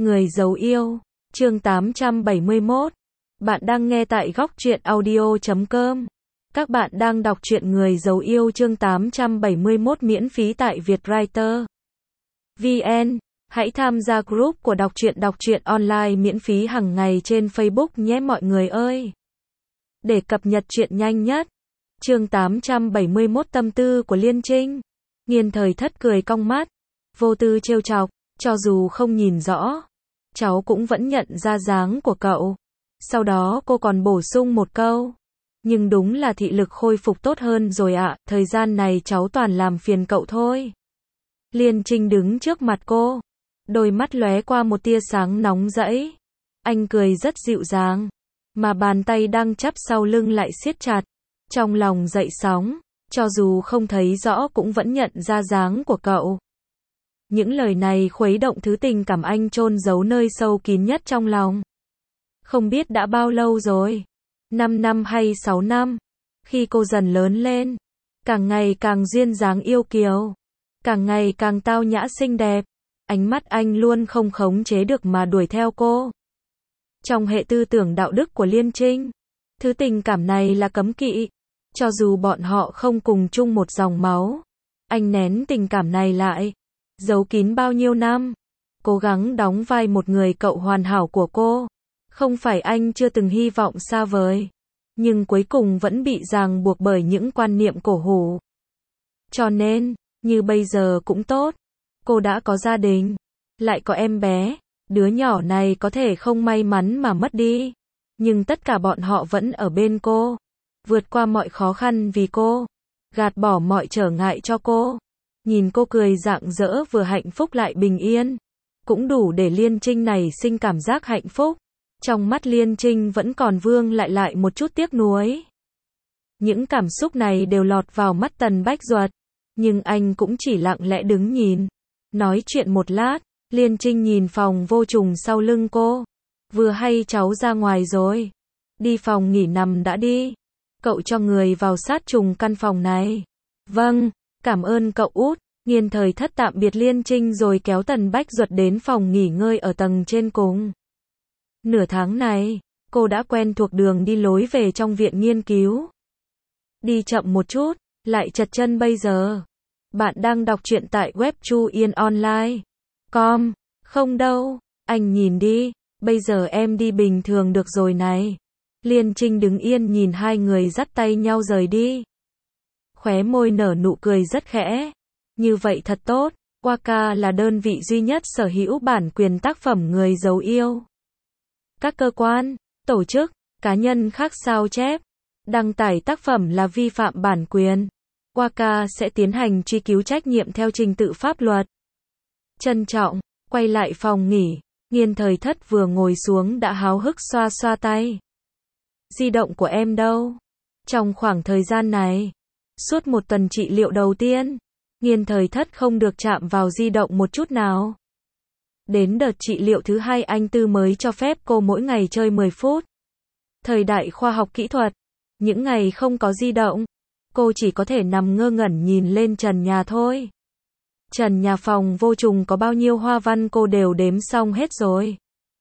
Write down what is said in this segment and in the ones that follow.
Người giấu yêu, chương 871. Bạn đang nghe tại góc truyện audio.com. Các bạn đang đọc truyện Người giấu yêu chương 871 miễn phí tại Vietwriter VN. Hãy tham gia group của đọc truyện online miễn phí hàng ngày trên Facebook nhé mọi người ơi. Để cập nhật truyện nhanh nhất. Chương 871 tâm tư của Liên Trinh. Nghiên Thời Thất cười cong mắt, vô tư trêu chọc, cho dù không nhìn rõ, cháu cũng vẫn nhận ra dáng của cậu. Sau đó cô còn bổ sung một câu, nhưng đúng là thị lực khôi phục tốt hơn rồi ạ, thời gian này cháu toàn làm phiền cậu thôi. Liên Trinh đứng trước mặt cô, đôi mắt lóe qua một tia sáng nóng rẫy. Anh cười rất dịu dàng, mà bàn tay đang chắp sau lưng lại siết chặt. Trong lòng dậy sóng, cho dù không thấy rõ cũng vẫn nhận ra dáng của cậu. Những lời này khuấy động thứ tình cảm anh chôn giấu nơi sâu kín nhất trong lòng. Không biết đã bao lâu rồi, 5 năm hay 6 năm, khi cô dần lớn lên, càng ngày càng duyên dáng yêu kiều, càng ngày càng tao nhã xinh đẹp, ánh mắt anh luôn không khống chế được mà đuổi theo cô. Trong hệ tư tưởng đạo đức của Liên Trinh, thứ tình cảm này là cấm kỵ, cho dù bọn họ không cùng chung một dòng máu. Anh nén tình cảm này lại, giấu kín bao nhiêu năm, cố gắng đóng vai một người cậu hoàn hảo của cô. Không phải anh chưa từng hy vọng xa vời, nhưng cuối cùng vẫn bị ràng buộc bởi những quan niệm cổ hủ. Cho nên, như bây giờ cũng tốt, cô đã có gia đình, lại có em bé, đứa nhỏ này có thể không may mắn mà mất đi, nhưng tất cả bọn họ vẫn ở bên cô, vượt qua mọi khó khăn vì cô, gạt bỏ mọi trở ngại cho cô. Nhìn cô cười rạng rỡ vừa hạnh phúc lại bình yên, cũng đủ để Liên Trinh này sinh cảm giác hạnh phúc. Trong mắt Liên Trinh vẫn còn vương lại một chút tiếc nuối. Những cảm xúc này đều lọt vào mắt Tần Bách Duật, nhưng anh cũng chỉ lặng lẽ đứng nhìn. Nói chuyện một lát, Liên Trinh nhìn phòng vô trùng sau lưng cô. Vừa hay cháu ra ngoài rồi, đi phòng nghỉ nằm đã đi. Cậu cho người vào sát trùng căn phòng này. Vâng, cảm ơn cậu út. Nghiên Thời Thất tạm biệt Liên Trinh rồi kéo Tần Bách Duật đến phòng nghỉ ngơi ở tầng trên cùng. Nửa tháng này, cô đã quen thuộc đường đi lối về trong viện nghiên cứu. Đi chậm một chút, lại chật chân bây giờ. Bạn đang đọc truyện tại web chuyenonline.com. Không đâu, anh nhìn đi, bây giờ em đi bình thường được rồi này. Liên Trinh đứng yên nhìn hai người dắt tay nhau rời đi. Khóe môi nở nụ cười rất khẽ. Như vậy thật tốt, Waka là đơn vị duy nhất sở hữu bản quyền tác phẩm Người giấu yêu. Các cơ quan, tổ chức, cá nhân khác sao chép, đăng tải tác phẩm là vi phạm bản quyền. Waka sẽ tiến hành truy cứu trách nhiệm theo trình tự pháp luật. Trân trọng, quay lại phòng nghỉ, Nghiên Thời Thất vừa ngồi xuống đã háo hức xoa xoa tay. Di động của em đâu? Trong khoảng thời gian này, suốt một tuần trị liệu đầu tiên, Nghiên Thời Thất không được chạm vào di động một chút nào. Đến đợt trị liệu thứ hai anh Tư mới cho phép cô mỗi ngày chơi 10 phút. Thời đại khoa học kỹ thuật, những ngày không có di động, cô chỉ có thể nằm ngơ ngẩn nhìn lên trần nhà thôi. Trần nhà phòng vô trùng có bao nhiêu hoa văn cô đều đếm xong hết rồi.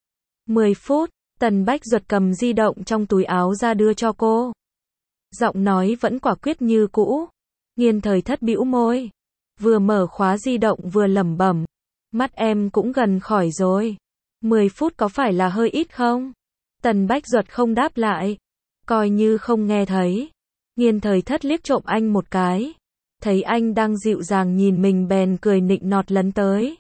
10 phút, Tần Bách Duật cầm di động trong túi áo ra đưa cho cô. Giọng nói vẫn quả quyết như cũ. Nghiên Thời Thất bĩu môi, vừa mở khóa di động vừa lẩm bẩm. Mắt em cũng gần khỏi rồi. 10 phút có phải là hơi ít không? Tần Bách Duật không đáp lại, coi như không nghe thấy. Nghiên Thời Thất liếc trộm anh một cái, thấy anh đang dịu dàng nhìn mình bèn cười nịnh nọt lấn tới.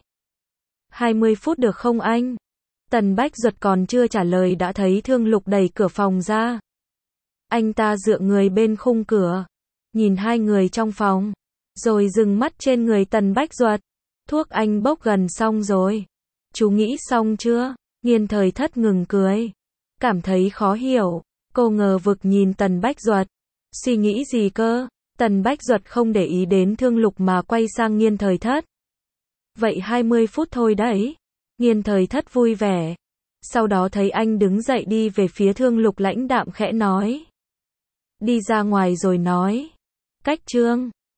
20 phút được không anh? Tần Bách Duật còn chưa trả lời đã thấy Thương Lục đẩy cửa phòng ra. Anh ta dựa người bên khung cửa, nhìn hai người trong phòng, rồi dừng mắt trên người Tần Bách Duật. Thuốc anh bốc gần xong rồi. Chú nghĩ xong chưa? Nghiên Thời Thất ngừng cười, cảm thấy khó hiểu. Cô ngờ vực nhìn Tần Bách Duật. Suy nghĩ gì cơ? Tần Bách Duật không để ý đến Thương Lục mà quay sang Nghiên Thời Thất. Vậy 20 phút thôi đấy. Nghiên Thời Thất vui vẻ. Sau đó thấy anh đứng dậy đi về phía Thương Lục lãnh đạm khẽ nói. Đi ra ngoài rồi nói. Cách chương